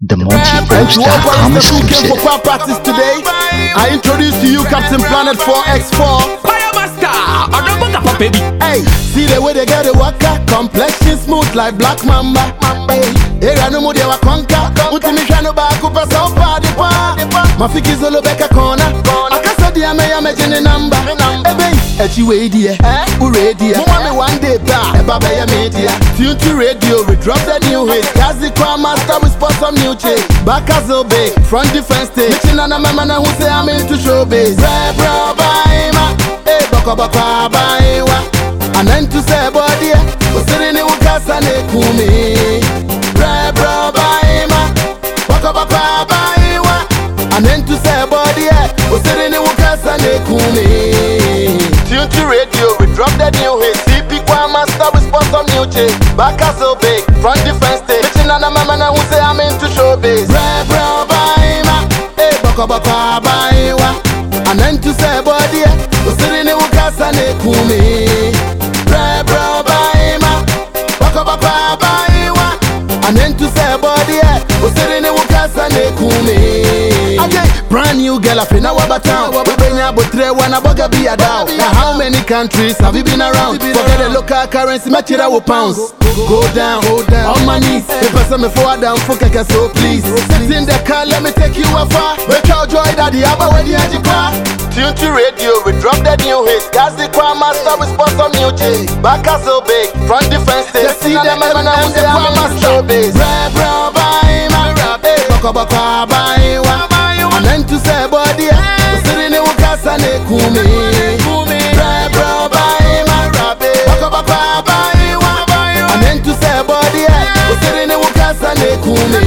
The MontyPro exclusive. For choir practice today, I introduce to you Captain Planet 4X4. Choir master, I don't want a baby. Hey, see the way they get the waka, complexion smooth like black mamba. Hey, I know they were conquer. Ultimate no back up a sound party. Mafiki zolo beka corner. Akasa dia me ya mejene number. Echi we dia, uredia. Mama me one day ba, eba be ya media. Tune to radio, we drop the new hit. Kazi kwa master, we spot some new chick. Back as so big, front defense stage. Michina na mama na who say I'm into showbiz. Bra baima, boko boko baiwa. Anentu se body, usiri ni ukasa ne kumi. Bra baima, boko boko baiwa. Anentu se body, usiri ni ukasa ne kumi. Tune to radio, we drop the new hit. CP kwa master, we spot some new chick. Back as so big, front defense stage. Michina na mama na who say I'm into showbiz. Bra baima, boko boko baiwa. Anentu se body, usiri ni ukasa ne kumi. Bra baima, boko boko baiwa. Anentu se body, usiri ni ukasa ne kumi. Brand new girl, I feel now about town. We bring ya but three one a bugger be a down. Now how many countries have you been around? Forget the local currency, match it out with pounds. Go down, on my knees. If I me forward down, fuck I so please. Sit in the car, let me take you afar. Wake out joy daddy, how about when you had your car? Tune to radio, we drop the new hit. Gas the choir master, we spot some new chicks. Back us so big, front defense stage. See them and now the choir master base. Bra baima, boko boko baiwa. Anentu se body, usiri ni ukasa ne kumi. Bra baima, boko boko baiwa. Anentu se body, usiri ni ukasa ne kumi.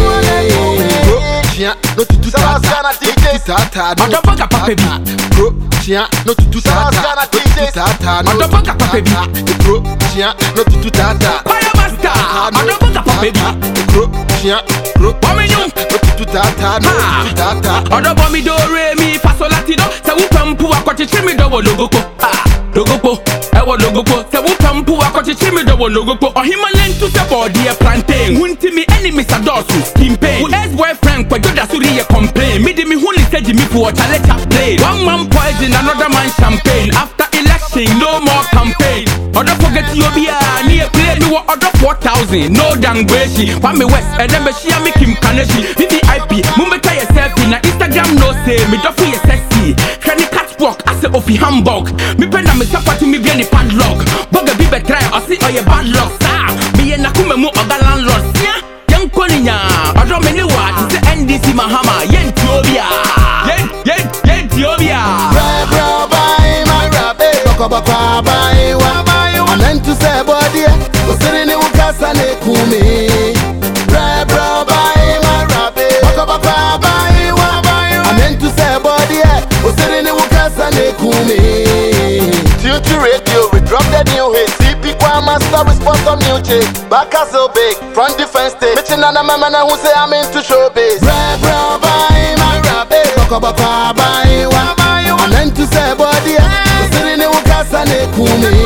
No tutu tata, I don't want a baby. no tutu tata, I don't want a baby. no tutu tata. Choir master, I don't want a baby. Woman, you. Odo bomi do re mi fa so latino. Se wu pampu akoti chimi do wo logopo. Logopo, wo logopo. Se wu pampu akoti chimi do wo logopo. Ohima lentu se body e plantain. Hunti mi enemies adosu skin pain. Ex boyfriend kwa joda suri ye complain. Mi di mi huli seji mi pu chale chap play. One man poison, another man champagne. After election, no more campaign. Odo forget you be a near play me wa odo 4,000. No dangbeshi. Pa me west, and then be shia me Kim Kaneshi. VIP, mumbeta yourself na Instagram no say me do for you sexy. Shani catwalk, I say ofi Hamburg. Me penda me sapati me be any padlock. Boga be try or see all your bad luck. Be na kume mu oga landlord. Young Koninya, odo me ni wa say NDC Mahama. Yen Tiobia, yen Tiobia. Bra baima, boko boko baiwa. Anentu se body, usiri ni ukasa ne kumi. Bra baima, boko boko baiwa. Anentu se body, usiri ni ukasa ne kumi. Tune to radio, we drop the new hit. CP kwa master, we spot some new chick. Back as so big, front defense stage. Michina na mama na who say I'm into showbiz. Bra baima, boko boko baiwa. Anentu se body, usiri ni ukasa ne kumi.